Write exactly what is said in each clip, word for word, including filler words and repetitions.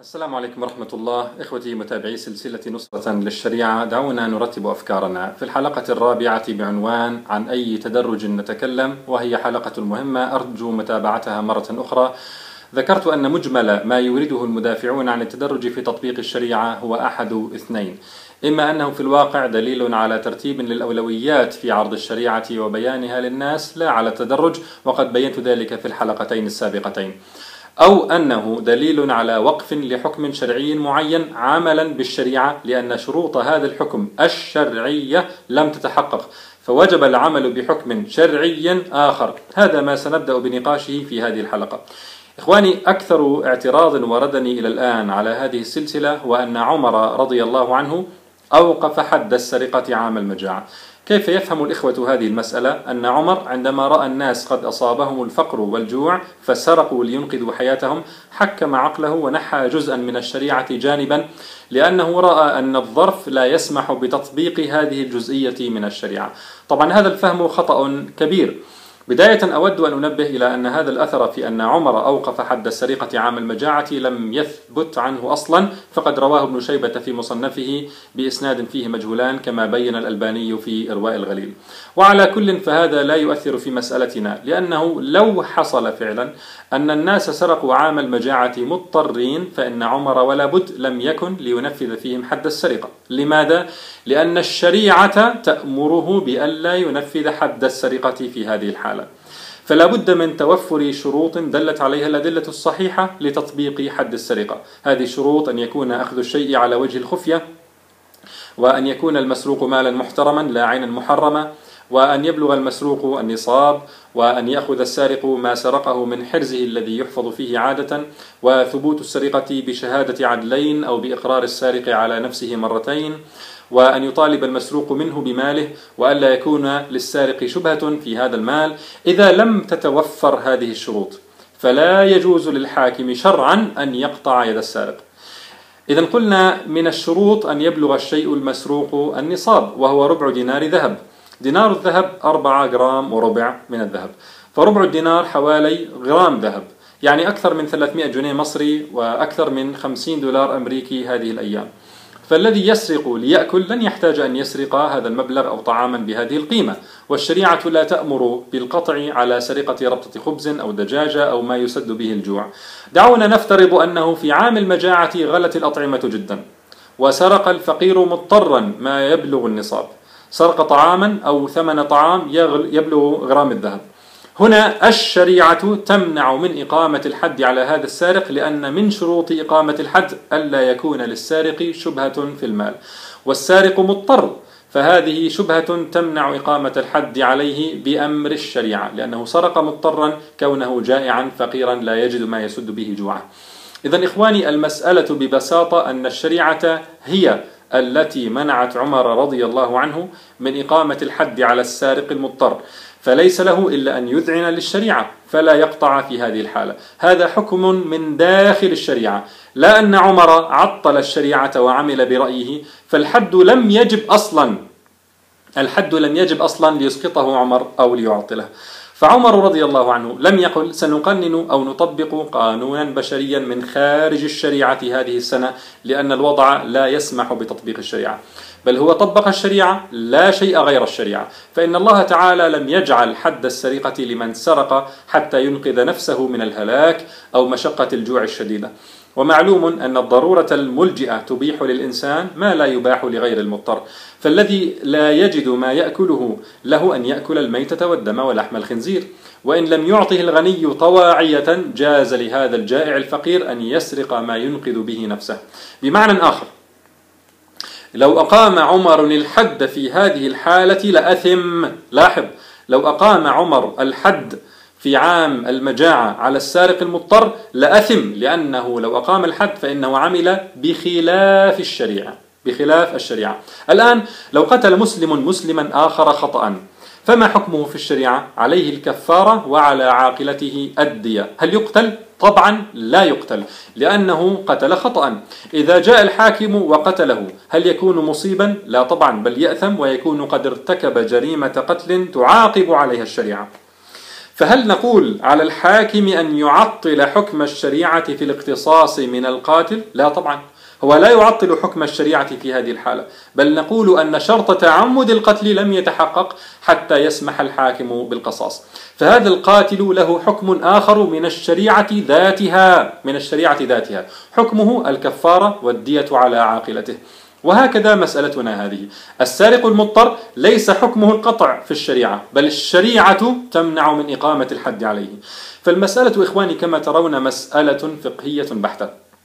السلام عليكم ورحمة الله. إخوتي متابعي سلسلة نصرة للشريعة، دعونا نرتب أفكارنا. في الحلقة الرابعة بعنوان عن أي تدرج نتكلم، وهي حلقة مهمة أرجو متابعتها مرة أخرى. ذكرت أن مجمل ما يورده المدافعون عن التدرج في تطبيق الشريعة هو أحد اثنين: إما أنه في الواقع دليل على ترتيب للأولويات في عرض الشريعة وبيانها للناس لا على التدرج، وقد بينت ذلك في الحلقتين السابقتين، أو أنه دليل على وقف لحكم شرعي معين عملا بالشريعة لأن شروط هذا الحكم الشرعية لم تتحقق، فوجب العمل بحكم شرعي آخر. هذا ما سنبدأ بنقاشه في هذه الحلقة. إخواني، أكثر اعتراض وردني إلى الآن على هذه السلسلة هو أن عمر رضي الله عنه أوقف حد السرقة عام المجاعة. كيف يفهم الإخوة هذه المسألة؟ أن عمر عندما رأى الناس قد أصابهم الفقر والجوع فسرقوا لينقذوا حياتهم، حكم عقله ونحى جزءا من الشريعة جانبا لأنه رأى أن الظرف لا يسمح بتطبيق هذه الجزئية من الشريعة. طبعا هذا الفهم خطأ كبير. بداية أود أن أنبه إلى أن هذا الأثر في أن عمر أوقف حد السرقة عام المجاعة لم يثبت عنه أصلا، فقد رواه ابن شيبة في مصنفه بإسناد فيه مجهولان كما بين الألباني في إرواء الغليل. وعلى كل فهذا لا يؤثر في مسألتنا، لأنه لو حصل فعلا أن الناس سرقوا عام المجاعة مضطرين فإن عمر ولا بد لم يكن لينفذ فيهم حد السرقة. لماذا؟ لأن الشريعة تأمره بألا ينفذ حد السرقة في هذه الحالة، فلا بد من توفر شروط دلت عليها الأدلة الصحيحة لتطبيق حد السرقة. هذه الشروط أن يكون أخذ الشيء على وجه الخفية، وأن يكون المسروق مالا محترما لا عينا محرمة، وأن يبلغ المسروق النصاب، وأن يأخذ السارق ما سرقه من حرزه الذي يحفظ فيه عادة، وثبوت السرقة بشهادة عدلين أو بإقرار السارق على نفسه مرتين، وأن يطالب المسروق منه بماله، وألا يكون للسارق شبهة في هذا المال. إذا لم تتوفر هذه الشروط فلا يجوز للحاكم شرعا أن يقطع يد السارق. إذن قلنا من الشروط أن يبلغ الشيء المسروق النصاب، وهو ربع دينار ذهب. دينار الذهب أربعة جرام وربع من الذهب، فربع الدينار حوالي جرام ذهب، يعني أكثر من ثلاثمائة جنيه مصري وأكثر من خمسين دولار أمريكي هذه الأيام. فالذي يسرق ليأكل لن يحتاج أن يسرق هذا المبلغ أو طعاما بهذه القيمة، والشريعة لا تأمر بالقطع على سرقة ربطة خبز أو دجاجة أو ما يسد به الجوع. دعونا نفترض أنه في عام المجاعة غلت الأطعمة جدا، وسرق الفقير مضطرا ما يبلغ النصاب، سرق طعاما أو ثمن طعام يبلغ غرام الذهب. هنا الشريعة تمنع من إقامة الحد على هذا السارق، لأن من شروط إقامة الحد ألا يكون للسارق شبهة في المال، والسارق مضطر، فهذه شبهة تمنع إقامة الحد عليه بأمر الشريعة، لأنه سرق مضطرا كونه جائعا فقيرا لا يجد ما يسد به جوعه. إذن إخواني، المسألة ببساطة أن الشريعة هي التي منعت عمر رضي الله عنه من إقامة الحد على السارق المضطر، فليس له إلا أن يذعن للشريعة فلا يقطع في هذه الحالة. هذا حكم من داخل الشريعة، لا أن عمر عطل الشريعة وعمل برأيه، فالحد لم يجب أصلا الحد لم يجب أصلا ليسقطه عمر أو ليعطله. فعمر رضي الله عنه لم يقل سنقنن أو نطبق قانونا بشريا من خارج الشريعة هذه السنة لأن الوضع لا يسمح بتطبيق الشريعة، بل هو طبق الشريعة لا شيء غير الشريعة. فإن الله تعالى لم يجعل حد السرقة لمن سرق حتى ينقذ نفسه من الهلاك أو مشقة الجوع الشديدة، ومعلوم أن الضرورة الملجئة تبيح للإنسان ما لا يباح لغير المضطر، فالذي لا يجد ما يأكله له أن يأكل الميتة والدم ولحم الخنزير، وإن لم يعطه الغني طواعية جاز لهذا الجائع الفقير أن يسرق ما ينقذ به نفسه. بمعنى آخر، لو أقام عمر الحد في هذه الحالة لأثم. لاحظ، لو أقام عمر الحد في عام المجاعة على السارق المضطر لأثم، لأنه لو أقام الحد فإنه عمل بخلاف الشريعة بخلاف الشريعة. الآن لو قتل مسلم مسلما آخر خطأ، فما حكمه في الشريعة؟ عليه الكفارة وعلى عاقلته الدية. هل يقتل؟ طبعا لا يقتل، لأنه قتل خطأ. إذا جاء الحاكم وقتله هل يكون مصيبا؟ لا طبعا، بل يأثم ويكون قد ارتكب جريمة قتل تعاقب عليها الشريعة. فهل نقول على الحاكم أن يعطل حكم الشريعة في الاقتصاص من القاتل؟ لا طبعا، هو لا يعطل حكم الشريعة في هذه الحالة، بل نقول أن شرط تعمد القتل لم يتحقق حتى يسمح الحاكم بالقصاص. فهذا القاتل له حكم آخر من الشريعة ذاتها، من الشريعة ذاتها حكمه الكفارة والدية على عاقلته. وهكذا مسألتنا هذه، السارق المضطر ليس حكمه القطع في الشريعة، بل الشريعة تمنع من إقامة الحد عليه. فالمسألة إخواني كما ترون مسألة فقهية بحتة،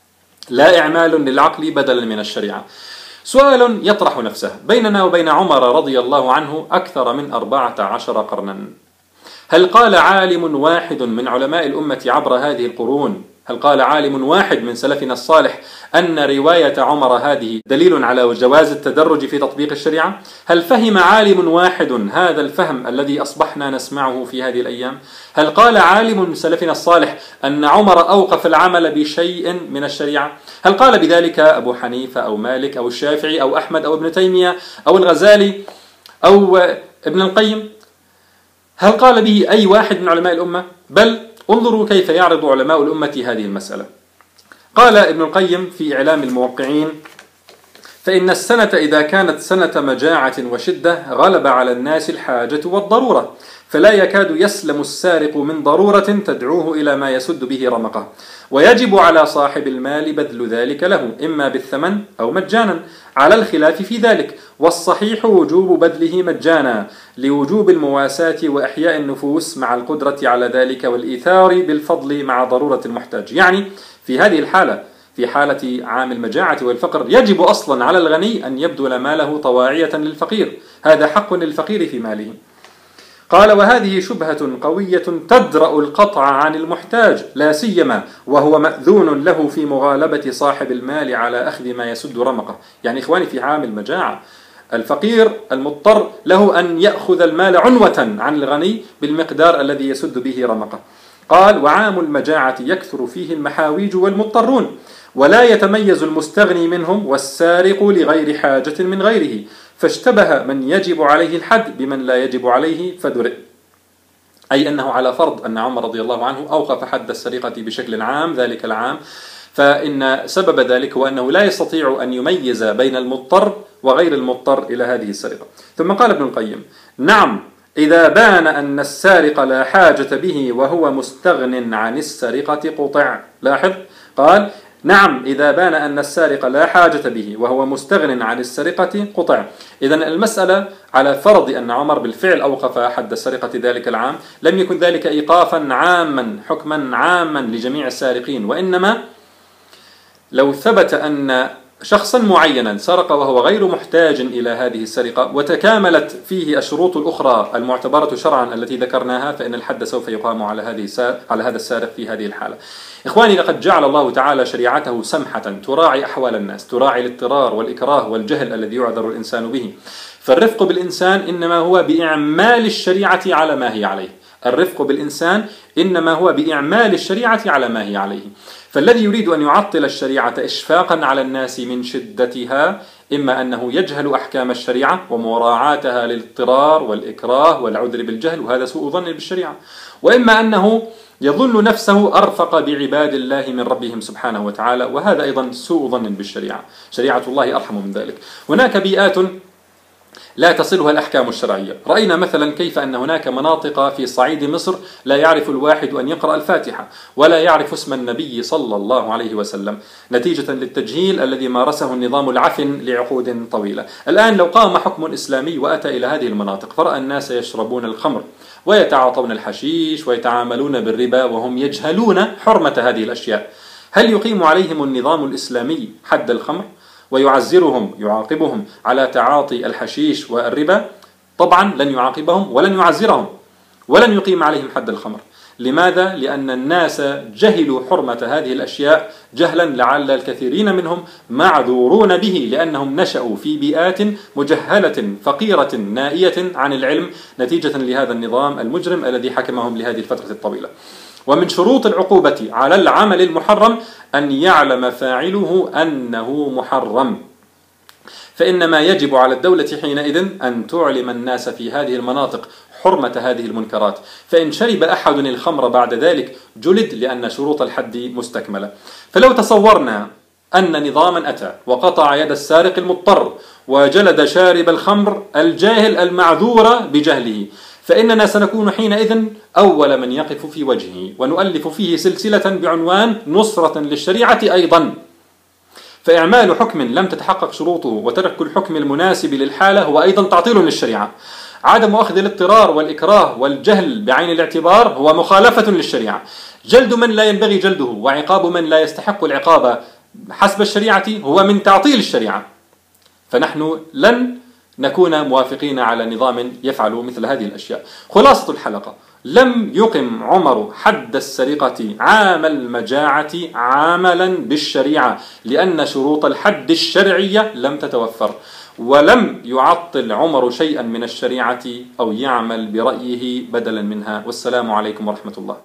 لا إعمال للعقل بدلا من الشريعة. سؤال يطرح نفسه، بيننا وبين عمر رضي الله عنه أكثر من أربعة عشر قرنا، هل قال عالم واحد من علماء الأمة عبر هذه القرون، هل قال عالم واحد من سلفنا الصالح أن رواية عمر هذه دليل على جواز التدرج في تطبيق الشريعة؟ هل فهم عالم واحد هذا الفهم الذي أصبحنا نسمعه في هذه الأيام؟ هل قال عالم من سلفنا الصالح أن عمر أوقف العمل بشيء من الشريعة؟ هل قال بذلك أبو حنيفة أو مالك أو الشافعي أو أحمد أو ابن تيمية أو الغزالي أو ابن القيم؟ هل قال به أي واحد من علماء الأمة؟ بل انظروا كيف يعرض علماء الأمة هذه المسألة. قال ابن القيم في إعلام الموقعين: فإن السنة إذا كانت سنة مجاعة وشدة غلب على الناس الحاجة والضرورة، فلا يكاد يسلم السارق من ضرورة تدعوه إلى ما يسد به رمقه، ويجب على صاحب المال بذل ذلك له إما بالثمن أو مجانا، على الخلاف في ذلك، والصحيح وجوب بذله مجانا لوجوب المواساة وإحياء النفوس مع القدرة على ذلك والإيثار بالفضل مع ضرورة المحتاج. يعني في هذه الحالة، في حالة عام المجاعة والفقر، يجب أصلا على الغني أن يبذل ماله طواعية للفقير، هذا حق للفقير في ماله. قال: وهذه شبهة قوية تدرأ القطع عن المحتاج، لا سيما وهو مأذون له في مغالبة صاحب المال على أخذ ما يسد رمقه. يعني إخواني في عام المجاعة الفقير المضطر له أن يأخذ المال عنوة عن الغني بالمقدار الذي يسد به رمقه. قال: وعام المجاعة يكثر فيه المحاويج والمضطرون، ولا يتميز المستغني منهم والسارق لغير حاجة من غيره، فاشتبه من يجب عليه الحد بمن لا يجب عليه فدرئ. أي أنه على فرض أن عمر رضي الله عنه أوقف حد السرقة بشكل عام ذلك العام، فإن سبب ذلك هو أنه لا يستطيع أن يميز بين المضطر وغير المضطر إلى هذه السرقة. ثم قال ابن القيم: نعم، إذا بان أن السارق لا حاجة به وهو مستغن عن السرقة قطع. لاحظ، قال: نعم، إذا بان أن السارق لا حاجة به وهو مستغن عن السرقة قطع. إذن المسألة على فرض أن عمر بالفعل أوقف حد السرقة ذلك العام، لم يكن ذلك إيقافا عاما حكما عاما لجميع السارقين، وإنما لو ثبت أن شخصا معينا سرق وهو غير محتاج إلى هذه السرقة وتكاملت فيه الشروط الأخرى المعتبرة شرعا التي ذكرناها، فإن الحد سوف يقام على هذه على هذا السارق في هذه الحالة. إخواني، لقد جعل الله تعالى شريعته سمحة تراعي أحوال الناس، تراعي الاضطرار والإكراه والجهل الذي يعذر الإنسان به. فالرفق بالإنسان إنما هو بإعمال الشريعة على ما هي عليه، الرفق بالإنسان إنما هو بإعمال الشريعة على ما هي عليه. فالذي يريد أن يعطل الشريعة إشفاقا على الناس من شدتها، إما أنه يجهل أحكام الشريعة ومراعاتها للاضطرار والإكراه والعذر بالجهل، وهذا سوء ظن بالشريعة، وإما أنه يظن نفسه أرفق بعباد الله من ربهم سبحانه وتعالى، وهذا أيضا سوء ظن بالشريعة. شريعة الله أرحم من ذلك. هناك بيئات لا تصلها الأحكام الشرعية. رأينا مثلا كيف أن هناك مناطق في صعيد مصر لا يعرف الواحد أن يقرأ الفاتحة ولا يعرف اسم النبي صلى الله عليه وسلم، نتيجة للتجهيل الذي مارسه النظام العفن لعقود طويلة. الآن لو قام حكم إسلامي وأتى إلى هذه المناطق فرأى الناس يشربون الخمر ويتعاطون الحشيش ويتعاملون بالربا وهم يجهلون حرمة هذه الأشياء، هل يقيم عليهم النظام الإسلامي حد الخمر ويعزرهم يعاقبهم على تعاطي الحشيش والربا؟ طبعا لن يعاقبهم ولن يعزرهم ولن يقيم عليهم حد الخمر. لماذا؟ لأن الناس جهلوا حرمة هذه الأشياء جهلا لعل الكثيرين منهم معذورون به، لأنهم نشأوا في بيئات مجهلة فقيرة نائية عن العلم نتيجة لهذا النظام المجرم الذي حكمهم لهذه الفترة الطويلة. ومن شروط العقوبة على العمل المحرم أن يعلم فاعله أنه محرم، فإنما يجب على الدولة حينئذ أن تعلم الناس في هذه المناطق حرمة هذه المنكرات، فإن شرب أحد الخمر بعد ذلك جلد لأن شروط الحد مستكملة. فلو تصورنا أن نظاما أتى وقطع يد السارق المضطر وجلد شارب الخمر الجاهل المعذور بجهله، فإننا سنكون حينئذ أول من يقف في وجهه ونؤلف فيه سلسلة بعنوان نصرة للشريعة أيضا. فإعمال حكم لم تتحقق شروطه وترك الحكم المناسب للحالة هو أيضا تعطيل للشريعة. عدم أخذ الاضطرار والإكراه والجهل بعين الاعتبار هو مخالفة للشريعة. جلد من لا ينبغي جلده وعقاب من لا يستحق العقاب حسب الشريعة هو من تعطيل الشريعة. فنحن لن نكون موافقين على نظام يفعل مثل هذه الأشياء. خلاصة الحلقة: لم يقم عمر حد السرقة عام المجاعة عاملا بالشريعة، لأن شروط الحد الشرعية لم تتوفر، ولم يعطل عمر شيئا من الشريعة أو يعمل برأيه بدلا منها. والسلام عليكم ورحمة الله.